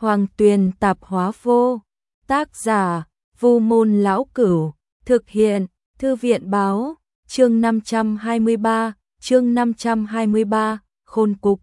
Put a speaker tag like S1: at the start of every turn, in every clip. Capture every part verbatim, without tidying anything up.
S1: Hoàng Tuyền Tạp Hóa Vô. Tác giả: Vu Môn Lão Cửu. Thực hiện: Thư viện Báo. Chương năm trăm hai mươi ba, chương năm trăm hai mươi ba, khôn cục.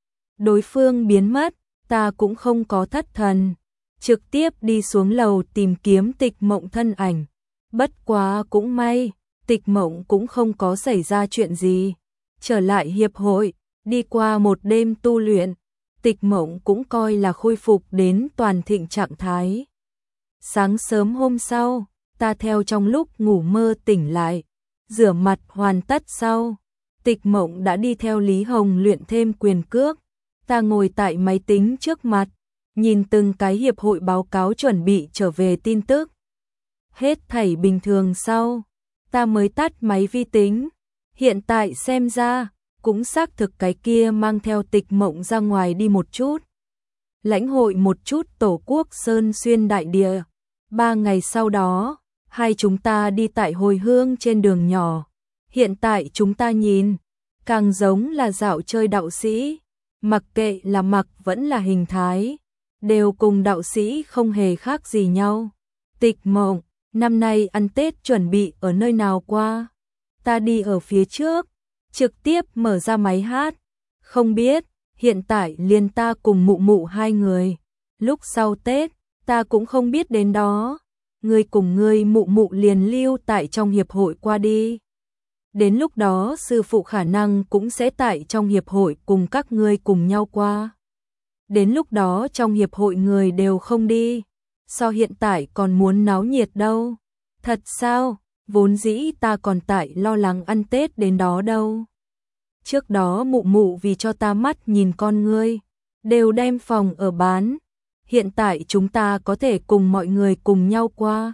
S1: Đối phương biến mất, ta cũng không có thất thần, trực tiếp đi xuống lầu tìm kiếm Tịch Mộng thân ảnh. Bất quá cũng may, Tịch Mộng cũng không có xảy ra chuyện gì. Trở lại hiệp hội, đi qua một đêm tu luyện, Tịch Mộng cũng coi là khôi phục đến toàn thịnh trạng thái. Sáng sớm hôm sau, ta theo trong lúc ngủ mơ tỉnh lại, rửa mặt hoàn tất sau, Tịch Mộng đã đi theo Lý Hồng luyện thêm quyền cước. Ta ngồi tại máy tính trước mặt, nhìn từng cái hiệp hội báo cáo chuẩn bị trở về tin tức. Hết thảy bình thường sau, ta mới tắt máy vi tính. Hiện tại xem ra, cũng xác thực cái kia mang theo Tịch Mộng ra ngoài đi một chút. Lãnh hội một chút tổ quốc sơn xuyên đại địa. Ba ngày sau đó, hai chúng ta đi tại hồi hương trên đường nhỏ. Hiện tại chúng ta nhìn, càng giống là dạo chơi đạo sĩ. Mặc kệ là mặc vẫn là hình thái, đều cùng đạo sĩ không hề khác gì nhau. Tịch Mộng, năm nay ăn Tết chuẩn bị ở nơi nào qua? Ta đi ở phía trước, trực tiếp mở ra máy hát. Không biết, hiện tại liền ta cùng mụ mụ hai người. Lúc sau Tết, ta cũng không biết đến đó. Ngươi cùng ngươi mụ mụ liền lưu tại trong hiệp hội qua đi. Đến lúc đó sư phụ khả năng cũng sẽ tại trong hiệp hội cùng các ngươi cùng nhau qua. Đến lúc đó trong hiệp hội người đều không đi. So hiện tại còn muốn náo nhiệt đâu. Thật sao, vốn dĩ ta còn tại lo lắng ăn Tết đến đó đâu. Trước đó mụ mụ vì cho ta mắt nhìn con ngươi, đều đem phòng ở bán. Hiện tại chúng ta có thể cùng mọi người cùng nhau qua.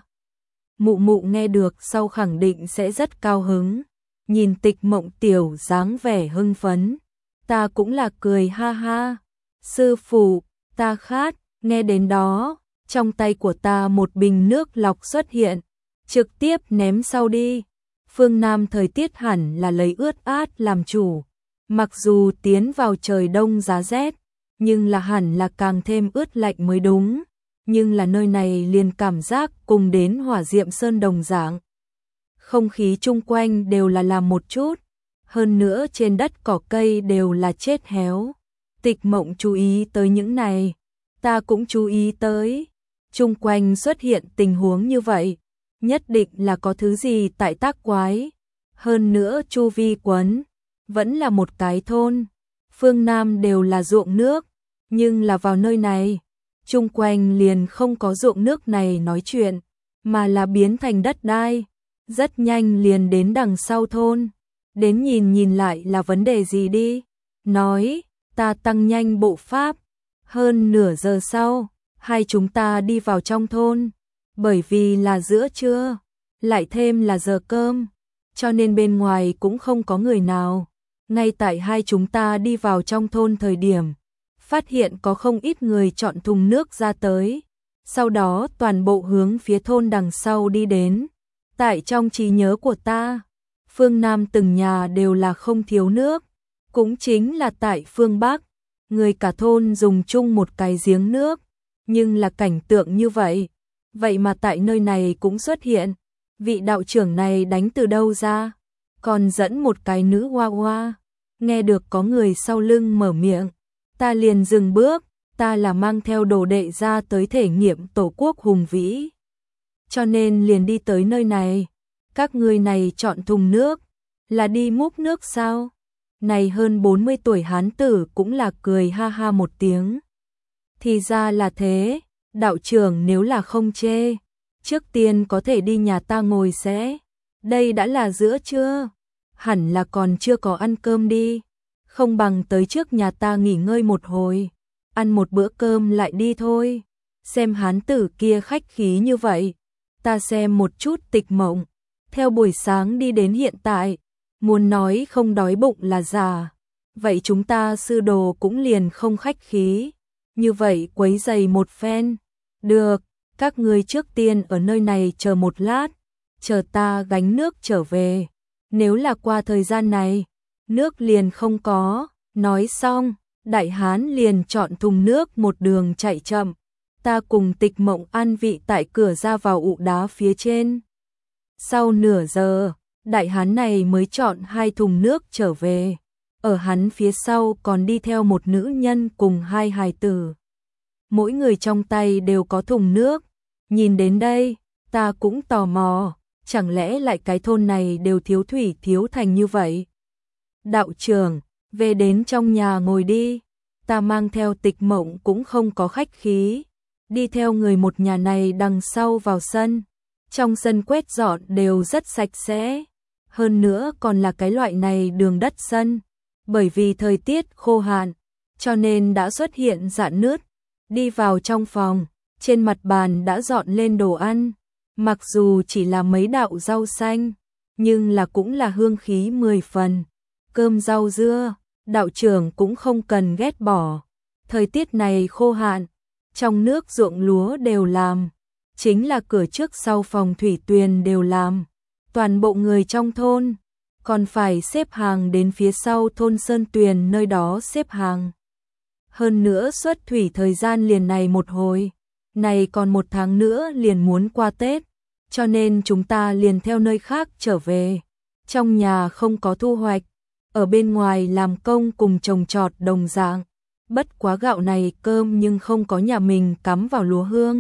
S1: Mụ mụ nghe được sau khẳng định sẽ rất cao hứng. Nhìn Tịch Mộng tiểu dáng vẻ hưng phấn, ta cũng là cười ha ha. Sư phụ, ta khát. Nghe đến đó, trong tay của ta một bình nước lọc xuất hiện, trực tiếp ném sau đi. Phương Nam thời tiết hẳn là lấy ướt át làm chủ, mặc dù tiến vào trời đông giá rét, nhưng là hẳn là càng thêm ướt lạnh mới đúng. Nhưng là nơi này liền cảm giác cùng đến Hỏa Diệm Sơn đồng dạng. Không khí chung quanh đều là làm một chút, hơn nữa trên đất cỏ cây đều là chết héo. Tịch Mộng chú ý tới những này, ta cũng chú ý tới. Chung quanh xuất hiện tình huống như vậy, nhất định là có thứ gì tại tác quái. Hơn nữa chu vi quấn, vẫn là một cái thôn. Phương Nam đều là ruộng nước, nhưng là vào nơi này, chung quanh liền không có ruộng nước này nói chuyện, mà là biến thành đất đai. Rất nhanh liền đến đằng sau thôn. Đến nhìn nhìn lại là vấn đề gì đi. Nói, ta tăng nhanh bộ pháp. Hơn nửa giờ sau, hai chúng ta đi vào trong thôn. Bởi vì là giữa trưa, lại thêm là giờ cơm, cho nên bên ngoài cũng không có người nào. Ngay tại hai chúng ta đi vào trong thôn thời điểm, phát hiện có không ít người chọn thùng nước ra tới. Sau đó toàn bộ hướng phía thôn đằng sau đi đến. Tại trong trí nhớ của ta, phương Nam từng nhà đều là không thiếu nước, cũng chính là tại phương Bắc, người cả thôn dùng chung một cái giếng nước, nhưng là cảnh tượng như vậy, vậy mà tại nơi này cũng xuất hiện. Vị đạo trưởng này đánh từ đâu ra, còn dẫn một cái nữ hoa hoa. Nghe được có người sau lưng mở miệng, ta liền dừng bước. Ta là mang theo đồ đệ ra tới thể nghiệm tổ quốc hùng vĩ, cho nên liền đi tới nơi này. Các ngươi này chọn thùng nước, là đi múc nước sao? Này hơn bốn mươi tuổi hán tử cũng là cười ha ha một tiếng. Thì ra là thế, đạo trưởng nếu là không chê, trước tiên có thể đi nhà ta ngồi sẽ. Đây đã là giữa trưa, hẳn là còn chưa có ăn cơm đi. Không bằng tới trước nhà ta nghỉ ngơi một hồi, ăn một bữa cơm lại đi thôi. Xem hán tử kia khách khí như vậy, ta xem một chút Tịch Mộng. Theo buổi sáng đi đến hiện tại, muốn nói không đói bụng là giả. Vậy chúng ta sư đồ cũng liền không khách khí. Như vậy quấy giày một phen. Được, các ngươi trước tiên ở nơi này chờ một lát, chờ ta gánh nước trở về. Nếu là qua thời gian này, nước liền không có. Nói xong, Đại hán liền chọn thùng nước một đường chạy chậm. Ta cùng Tịch Mộng an vị tại cửa ra vào ụ đá phía trên. Sau nửa giờ, đại hán này mới chọn hai thùng nước trở về. Ở hắn phía sau còn đi theo một nữ nhân cùng hai hài tử. Mỗi người trong tay đều có thùng nước. Nhìn đến đây, ta cũng tò mò, chẳng lẽ lại cái thôn này đều thiếu thủy thiếu thành như vậy? Đạo trưởng, về đến trong nhà ngồi đi. Ta mang theo Tịch Mộng cũng không có khách khí. Đi theo người một nhà này đằng sau vào sân. Trong sân quét dọn đều rất sạch sẽ. Hơn nữa còn là cái loại này đường đất sân. Bởi vì thời tiết khô hạn, cho nên đã xuất hiện rạn nứt. Đi vào trong phòng, trên mặt bàn đã dọn lên đồ ăn. Mặc dù chỉ là mấy đạo rau xanh, nhưng là cũng là hương khí mười phần. Cơm rau dưa, đạo trưởng cũng không cần ghét bỏ. Thời tiết này khô hạn, trong nước ruộng lúa đều làm. Chính là cửa trước sau phòng thủy tuyền đều làm. Toàn bộ người trong thôn còn phải xếp hàng đến phía sau thôn Sơn Tuyền nơi đó xếp hàng. Hơn nữa xuất thủy thời gian liền này một hồi, này còn một tháng nữa liền muốn qua Tết, cho nên chúng ta liền theo nơi khác trở về. Trong nhà không có thu hoạch, ở bên ngoài làm công cùng trồng trọt đồng dạng. Bất quá gạo này cơm nhưng không có nhà mình cắm vào lúa hương.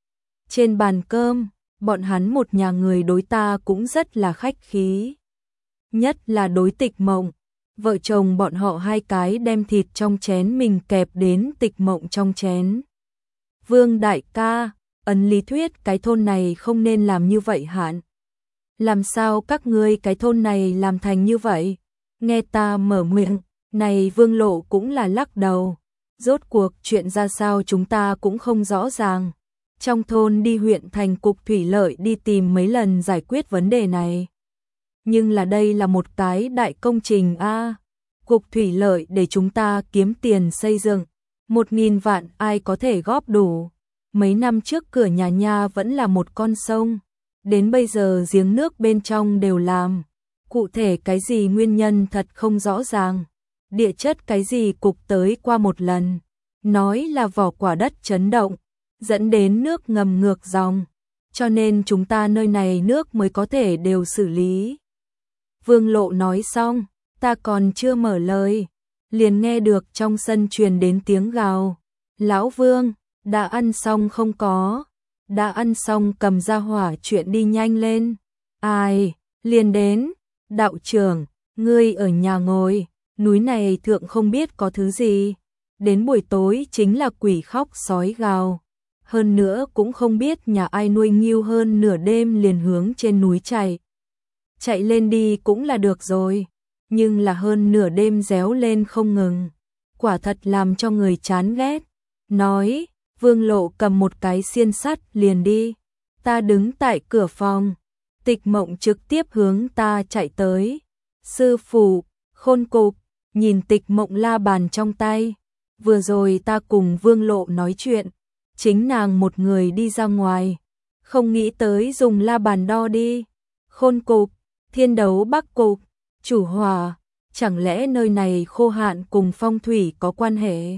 S1: Trên bàn cơm, bọn hắn một nhà người đối ta cũng rất là khách khí. Nhất là đối Tịch Mộng, vợ chồng bọn họ hai cái đem thịt trong chén mình kẹp đến Tịch Mộng trong chén. Vương đại ca, ấn lý thuyết cái thôn này không nên làm như vậy hạn. Làm sao các ngươi cái thôn này làm thành như vậy? Nghe ta mở miệng, này Vương Lộ cũng là lắc đầu. Rốt cuộc chuyện ra sao chúng ta cũng không rõ ràng. Trong thôn đi huyện thành cục thủy lợi đi tìm mấy lần giải quyết vấn đề này. Nhưng là đây là một cái đại công trình a. Cục thủy lợi để chúng ta kiếm tiền xây dựng. Một nghìn vạn ai có thể góp đủ. Mấy năm trước cửa nhà nha vẫn là một con sông. Đến bây giờ giếng nước bên trong đều làm. Cụ thể cái gì nguyên nhân thật không rõ ràng. Địa chất cái gì cục tới qua một lần. Nói là vỏ quả đất chấn động, dẫn đến nước ngầm ngược dòng. Cho nên chúng ta nơi này nước mới có thể đều xử lý. Vương Lộ nói xong, ta còn chưa mở lời. Liền nghe được trong sân truyền đến tiếng gào. Lão Vương, đã ăn xong không có? Đã ăn xong cầm ra hỏa chuyện đi nhanh lên. Ai, liền đến. Đạo trưởng, ngươi ở nhà ngồi, núi này thượng không biết có thứ gì. Đến buổi tối chính là quỷ khóc sói gào. Hơn nữa cũng không biết nhà ai nuôi ngưu hơn nửa đêm liền hướng trên núi chạy. Chạy lên đi cũng là được rồi, nhưng là hơn nửa đêm réo lên không ngừng. Quả thật làm cho người chán ghét. Nói, Vương Lộ cầm một cái xiên sắt liền đi. Ta đứng tại cửa phòng. Tịch Mộng trực tiếp hướng ta chạy tới. Sư phụ, Khôn Cục, nhìn Tịch Mộng la bàn trong tay. Vừa rồi ta cùng Vương Lộ nói chuyện, chính nàng một người đi ra ngoài, không nghĩ tới dùng la bàn đo đi. Khôn Cục, Thiên Đấu Bắc Cục, Chủ Hòa, chẳng lẽ nơi này khô hạn cùng phong thủy có quan hệ?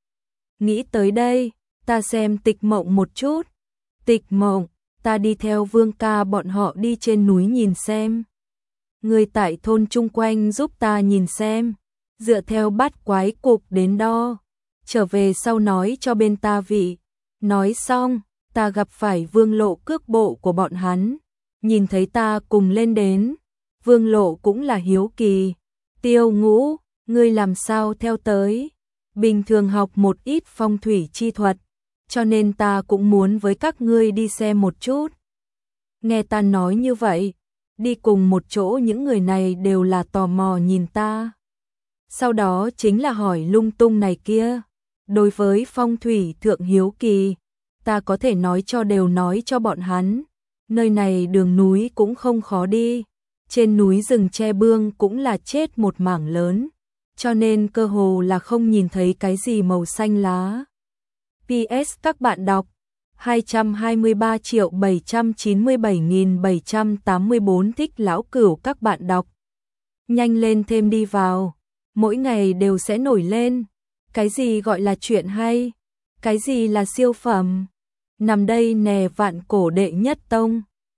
S1: Nghĩ tới đây, ta xem Tịch Mộng một chút. Tịch Mộng, ta đi theo Vương ca bọn họ đi trên núi nhìn xem. Người tại thôn chung quanh giúp ta nhìn xem, dựa theo bát quái cục đến đo. Trở về sau nói cho bên ta vị. Nói xong, ta gặp phải Vương Lộ cước bộ của bọn hắn. Nhìn thấy ta cùng lên đến. Vương Lộ cũng là hiếu kỳ. Tiêu Ngũ, ngươi làm sao theo tới? Bình thường học một ít phong thủy chi thuật, cho nên ta cũng muốn với các ngươi đi xem một chút. Nghe ta nói như vậy, đi cùng một chỗ những người này đều là tò mò nhìn ta. Sau đó chính là hỏi lung tung này kia. Đối với phong thủy thượng hiếu kỳ, ta có thể nói cho đều nói cho bọn hắn. Nơi này đường núi cũng không khó đi. Trên núi rừng tre bương cũng là chết một mảng lớn. Cho nên cơ hồ là không nhìn thấy cái gì màu xanh lá. pê ét các bạn đọc hai trăm hai mươi ba triệu bảy trăm chín mươi bảy nghìn bảy trăm tám mươi bốn thích lão cửu các bạn đọc. Nhanh lên thêm đi vào. Mỗi ngày đều sẽ nổi lên. Cái gì gọi là chuyện hay? Cái gì là siêu phẩm? Nằm đây nè vạn cổ đệ nhất tông.